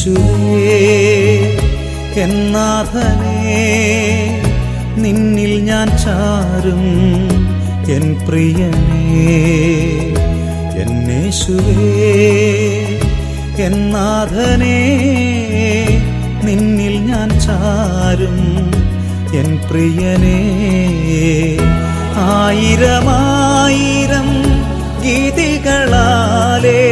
എന്നേശുവേ എന്നാഥനേ നിന്നിൽ ഞാൻ ചാരും എൻ പ്രിയനേ എന്നേശുവേ എന്നാഥനേ നിന്നിൽ ഞാൻ ചാരും എൻ പ്രിയനേ ആയിരമായിരം ഗീതികളാലേ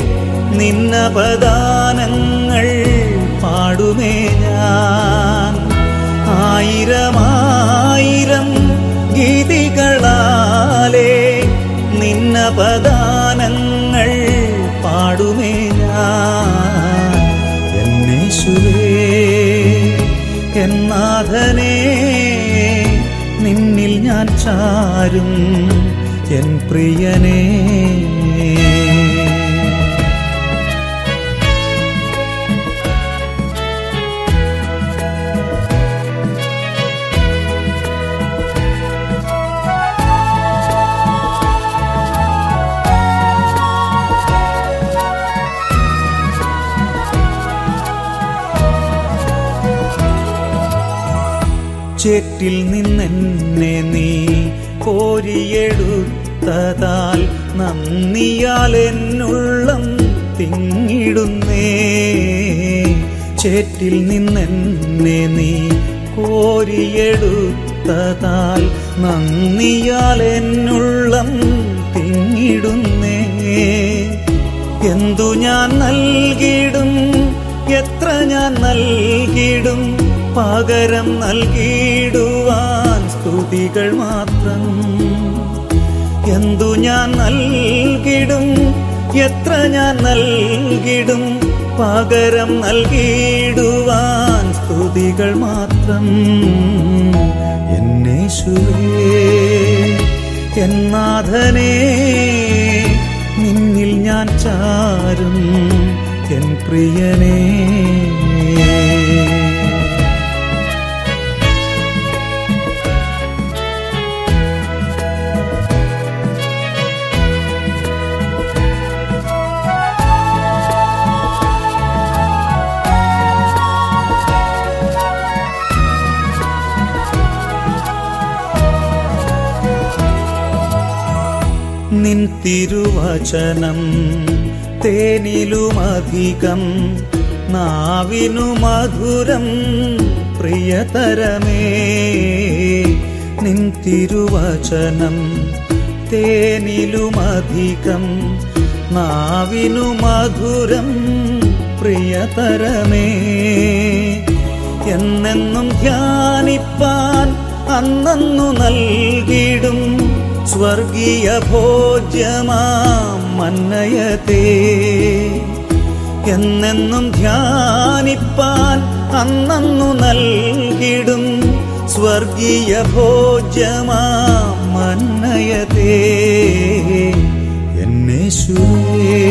നിന്നപദാനങ്ങൾ പാടുമേ ഞാൻ ആയിരമായിരം ഗീതികളാലേ നിന്നപദാനങ്ങൾ പാടുമേ ഞാൻ എന്നേശുവേ എന്നാഥനേ നിന്നിൽ ഞാൻ ചാരും എൻ പ്രിയനേ ചേറ്റിൽ നിന്നെന്നെ നീ കോരിയെടുത്തതാൽ നന്ദിയാൽ എന്നുള്ളം തിങ്ങിടുന്നേ ചേറ്റിൽ നിന്നെന്നെ നീ കോരിയെടുത്തതാൽ നന്ദിയാൽ എന്നുള്ളം തിങ്ങിടുന്നേ എന്തു ഞാൻ നൽകിടും എത്ര ഞാൻ നൽകിടും പകരം നൽകിടുവാൻ സ്തുതികൾ മാത്രം എന്തു ഞാൻ നൽകിടും എത്ര ഞാൻ നൽകിടും പകരം നൽകിടുവാൻ സ്തുതികൾ മാത്രം എന്നേശുവേ എന്നാഥനേ നിന്നിൽ ഞാൻ ചാരും എൻ പ്രിയനേ നിൻ തിരുവചനം തേനിലുമധികം നാവിനു മധുരം പ്രിയതരമേ നിൻ തിരുവചനം തേനിലുമധികം നാവിനു മധുരം പ്രിയതരമേ എന്നെന്നും ധ്യാനിപ്പാൻ അന്നു നൽകിടും സ്വർഗീയ ഭോജ്യമാം മന്നയതേ എന്നെന്നും ധ്യാനിപ്പാൻ അന്നു നൽകിടും സ്വർഗീയ ഭോജ്യമാം മന്നയതേ എന്നേശുവേ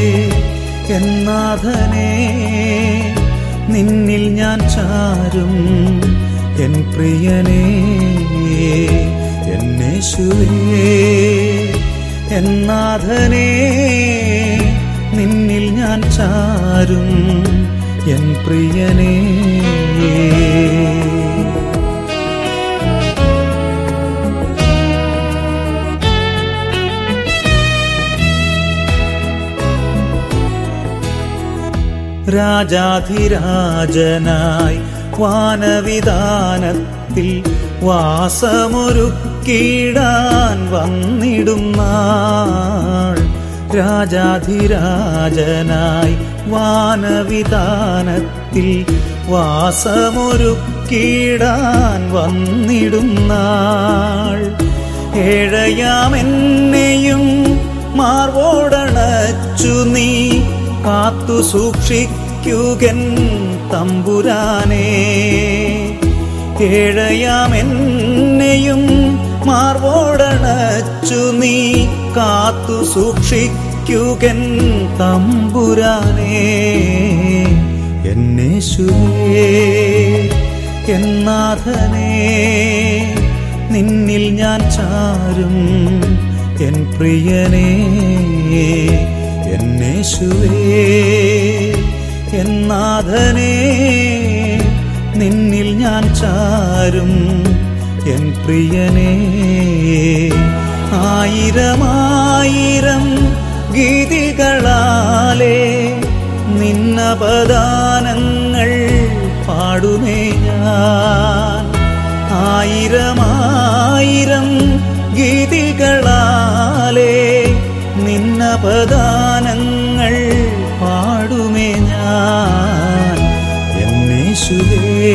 എന്നാഥനേ നിന്നിൽ ഞാൻ ചാരും എൻ പ്രിയനേ എന്നേശുവേ എന്നാഥനേ നിന്നിൽ ഞാൻ ചാരും എൻ പ്രിയനേ രാജാധിരാജനായി വാനവിധാനത്തിൽ വാസമൊരുക്കിടാൻ വന്നിടും നാൾ രാജാധിരാജനായി വാനവിധാനത്തിൽ വാസമൊരുക്കിടാൻ വന്നിടും നാൾ ഏഴയാമെന്നെയും മാർവോടണച്ചു നീ കാത്തു സൂക്ഷിക്കുകൻ തമ്പുരാനേ ഏഴയാമെന്നെയും മാർവോടണച്ചു നീ കാത്തു സൂക്ഷിക്കുകൻ തമ്പുരാനേ എന്നേശുവേ എന്നാഥനേ നിന്നിൽ ഞാൻ ചാരും എൻ പ്രിയനേ എന്നേശുവേ എന്നാഥനേ നിന്നിൽ ഞാൻ ചാരും എൻ പ്രിയനേ. ആയിരമായിരം ഗീതികളാലേ നിന്നപദാനങ്ങൾ പാടുമേ ഞാൻ. ആയിരമായിരം ഗീതികളാലേ നിന്നപദാനങ്ങൾ പാടുമേ ഞാൻ. എന്നേശുവേ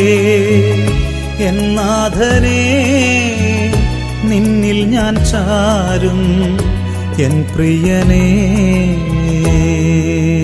എന്നാഥനേ നിന്നിൽ ഞാൻ ചാരും എൻ പ്രിയനേ.